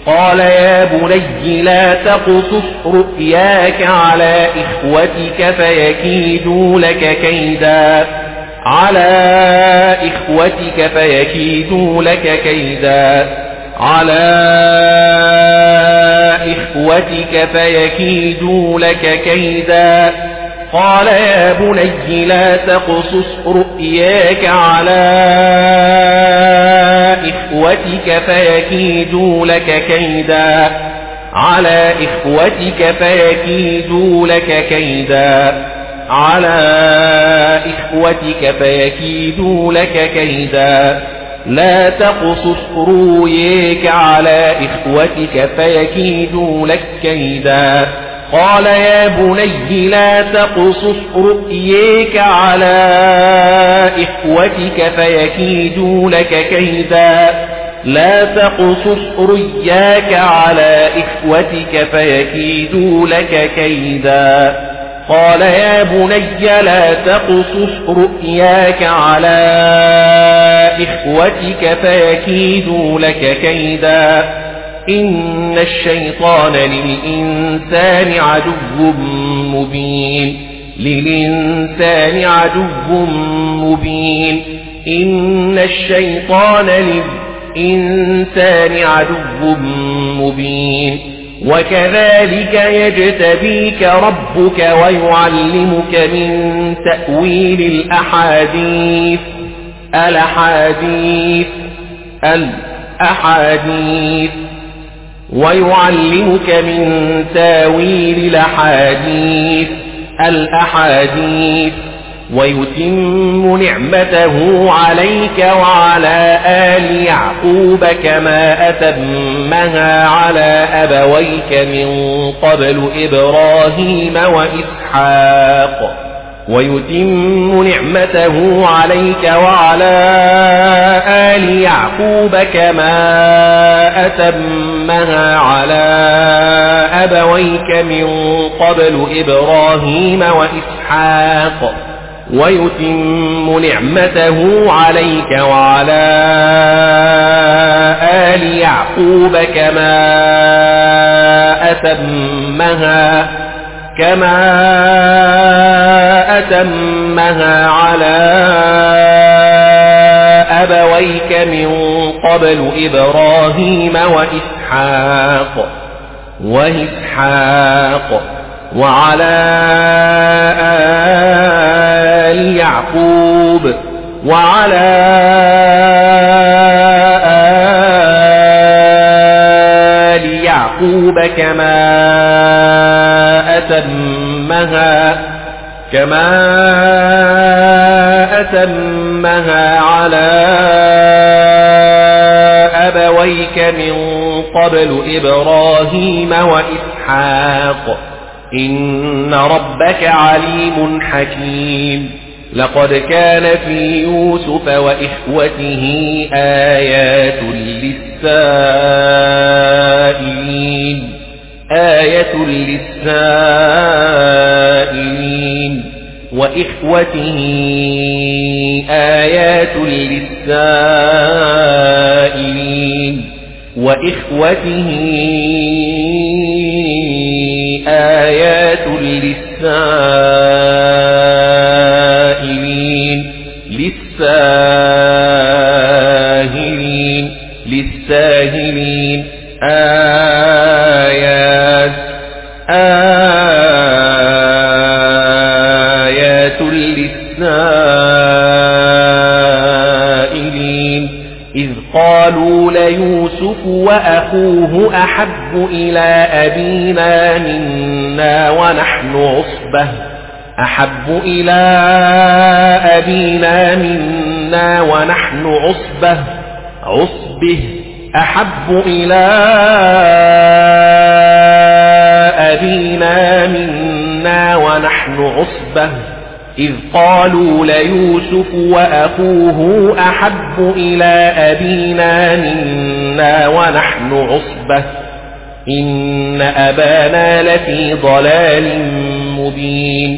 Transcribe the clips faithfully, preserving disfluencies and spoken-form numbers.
قال يا بني لا تقصص رؤياك على إخوتك فيكيدوا لك كيدا على إخوتك فيكيدوا لك كيدا على إخوتك فيكيدوا لك كيدا قال يا بني لا تقصص رؤياك على إخوتك فيكيدوا لك كيدا على إخوتك فيكيدوا لك كيدا على إخوتك فيكيدوا لك كيدا لا تقصص رؤياك على إخوتك فيكيدوا لك كيدا قال يا بني لا تقصص رؤياك على إخوتك فيكيدوا لك كيدا لا تقصص رؤياك على إخوتك فيكيدوا لك كيدا قال يا بني لا تقصص رؤياك على إخوتك فيكيدوا لك كيدا إن الشيطان للإنسان عدو مبين للإنسان عدو مبين إن الشيطان للإنسان عدو مبين وكذلك يجتبيك ربك ويعلمك من تأويل الأحاديث الأحاديث الأحاديث ويعلمك من تاويل الأحاديث الأحاديث ويتم نعمته عليك وعلى آل يعقوب كما أتمها على أبويك من قبل إبراهيم وإسحاق ويتم نعمته عليك وعلى آل يعقوب كما أتمها على أبويك من قبل إبراهيم وإسحاق ويتم نعمته عليك وعلى آل يعقوب كما أتمها كما أتمها على أبويك من قبل إبراهيم وإسحاق وإسحاق وعلى آل يعقوب وعلى آل يعقوب كما أتمها كما أتمها على أبويك من قبل إبراهيم وإسحاق إن ربك عليم حكيم لقد كان في يوسف وإخوته آيات للسائلين آية للسائلين وإخوته آيات للسائلين وإخوته آيات للسائلين للساهلين للساهلين آيات آيات للسائلين إذ قالوا ليوسف وأخوه أحب إلى أبينا منا ونحن عصبة أحب إلى أبينا منا ونحن عصبة عصبه أحب إلى أبينا منا ونحن عصبة إذ قالوا ليوسف وأخوه أحب إلى أبينا منا ونحن عصبة إن أبانا لفي ضلال مبين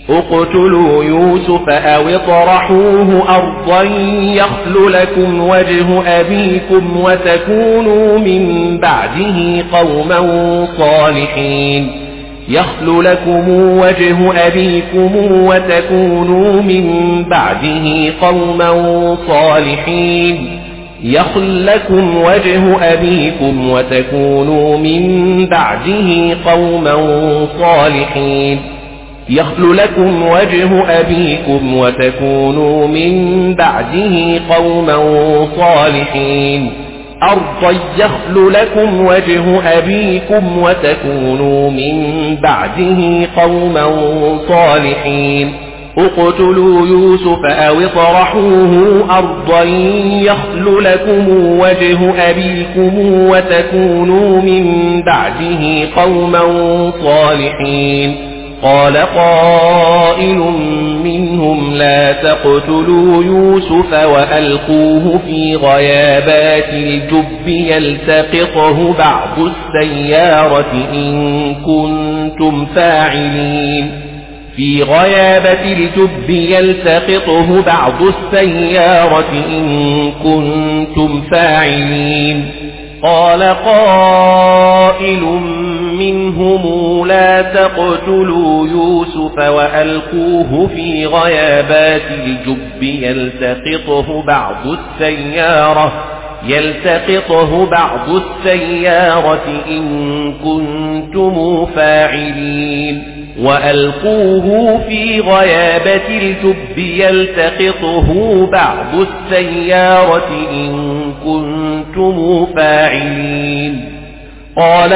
اقتلوا يوسف أو اطرحوه أرضا يخل لكم وجه أبيكم وتكونوا من بعده قوما صالحين يخل لكم وجه أبيكم وتكونوا من بعده قوما صالحين يخل لكم وجه أبيكم وتكونوا من بعده قوما صالحين يخل لكم وجه أبيكم وتكونوا من بعده قوما صالحين أرضا يخل لكم وجه أبيكم وتكونوا من بعده قوما صالحين اقتلوا يوسف أو اطرحوه أرضا يخل لكم وجه أبيكم وتكونوا من بعده قوما صالحين قال قائل منهم لا تقتلوا يوسف وألقوه في غيابات الجب يلتقطه بعض السيارة إن كنتم فاعلين في غيابة الجب يلتقطه بعض السيارة إن كنتم فاعلين قال قائل منهم لا تقتلوا يوسف وألقوه في غيابات الجب يلتقطه بعض السيارة يلتقطه بعض السيارة إن كنتم فاعلين وألقوه في غيابة الجب يلتقطه بعض السيارة إن كنتم فاعلين قال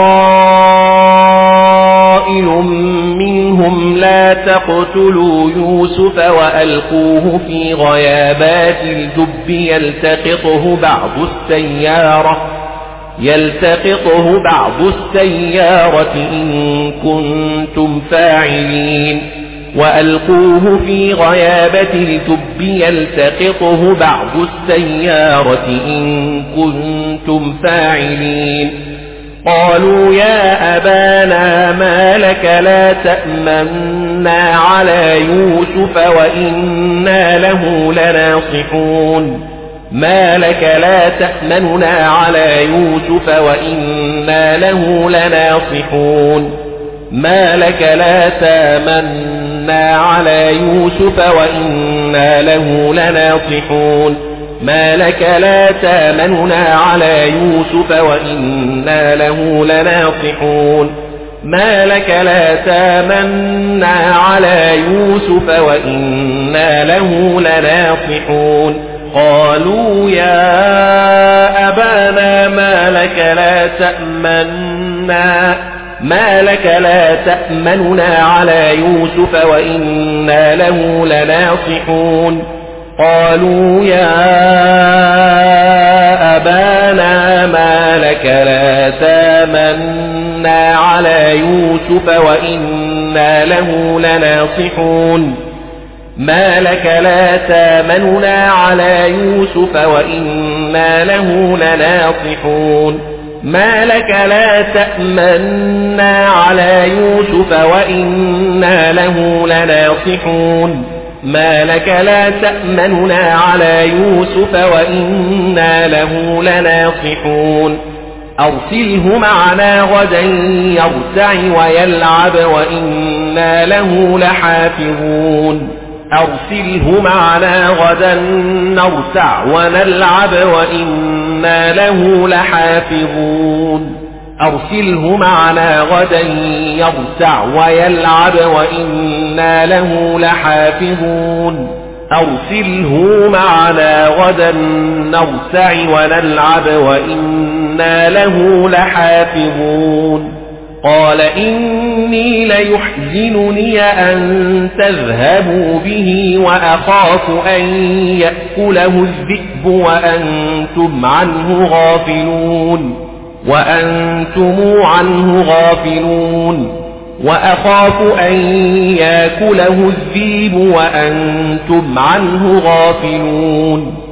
قائل منهم لا تقتلوا يوسف وألقوه في غيابات الجب يلتقطه بعض السيارة يلتقطه بعض السيارة إن كنتم فاعلين وألقوه في غيابة الجب يلتقطه بعض السيارة إن كنتم فاعلين قالوا يا أبانا ما لك لا تأمنا على يوسف وإنا له لناصحون ما لك لا تأمننا على يوسف وإنا له لناصحون ما لك لا تأمنا على يوسف وإنا له لناصحون ما لك لا تأمننا على يوسف وإنا له لناصحون ما لك لا تأمنا على يوسف وإنا له لناصحون قالوا يا أبانا ما لك لا تأمنا ما لك لا تأمننا على يوسف وإنا له لناصحون قالوا يا أبانا ما لك لا تأمنا على يوسف وإنا له لناصحون ما لك لا تأمننا على يوسف وإنا له لناصحون ما لك لا تأمنا على يوسف وإنا له لناصحون ما لك لا تأمننا على يوسف وإنا له لناصحون أرسله معنا غدا يرتع ويلعب وإنا له لحافظون أرسله معنا غدا نرتع ونلعب وإنا له لحافظون أرسله معنا غدا يرتع ويلعب وإنا له لحافظون أرسله معنا غدا نرتع ونلعب وإنا له لحافظون قال إني ليحزنني أن تذهبوا به وأخاف أن يأكله الذئب وأنتم عنه غافلون وأنتم عنه غافلون وأخاف أن يأكله الذئب وأنتم عنه غافلون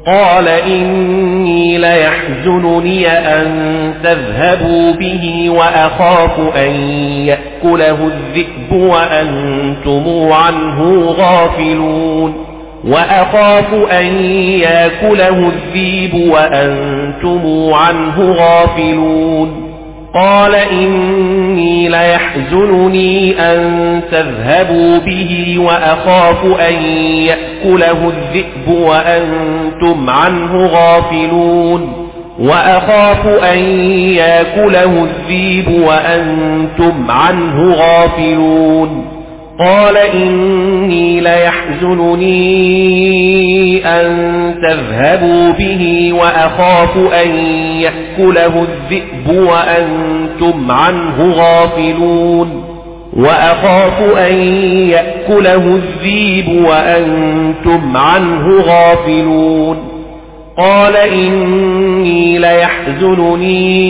قال إني ليحزنني أن تذهبوا به وأخاف أن يأكله الذئب وأنتم عنه غافلون وأخاف أن يأكله الذئب وأنتم عنه غافلون قال إني ليحزنني أن تذهبوا به وأخاف أن يأكله الذئب وأنتم عنه غافلون وأخاف أن يأكله الذئب وأنتم عنه غافلون قال إني ليحزنني أن تذهبوا به وأخاف أن يأكله الذئب وأنتم عنه غافلون وأخاف أن يأكله الذئب وأنتم عنه غافلون قال إني ليحزنني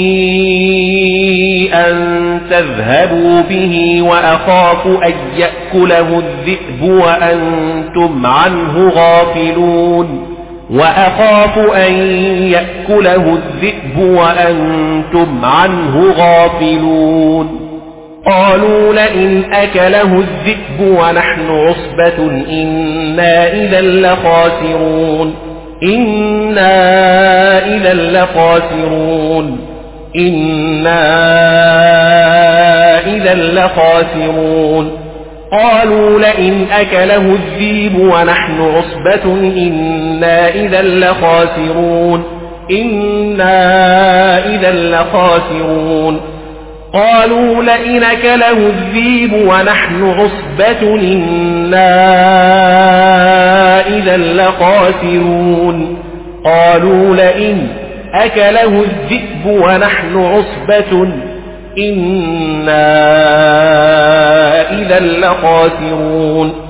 أن تذهبوا به وأخاف أن يأكله الذئب وأنتم عنه غافلون وأخاف أن يأكله الذئب وأنتم عنه غافلون قالوا لئن أكله الذئب ونحن عصبة إنا إذا لخاسرون إنا إذا لخاسرون إنا إذا لخاسرون قالوا لئن أكله الذئب ونحن عصبة إنا إذا لخاسرون إنا إذا لخاسرون قالوا لئن أكله الذئب ونحن عصبة إنا إذا لخاسرون قالوا لئن أكله الذئب ونحن عصبة إنا إذا لخاسرون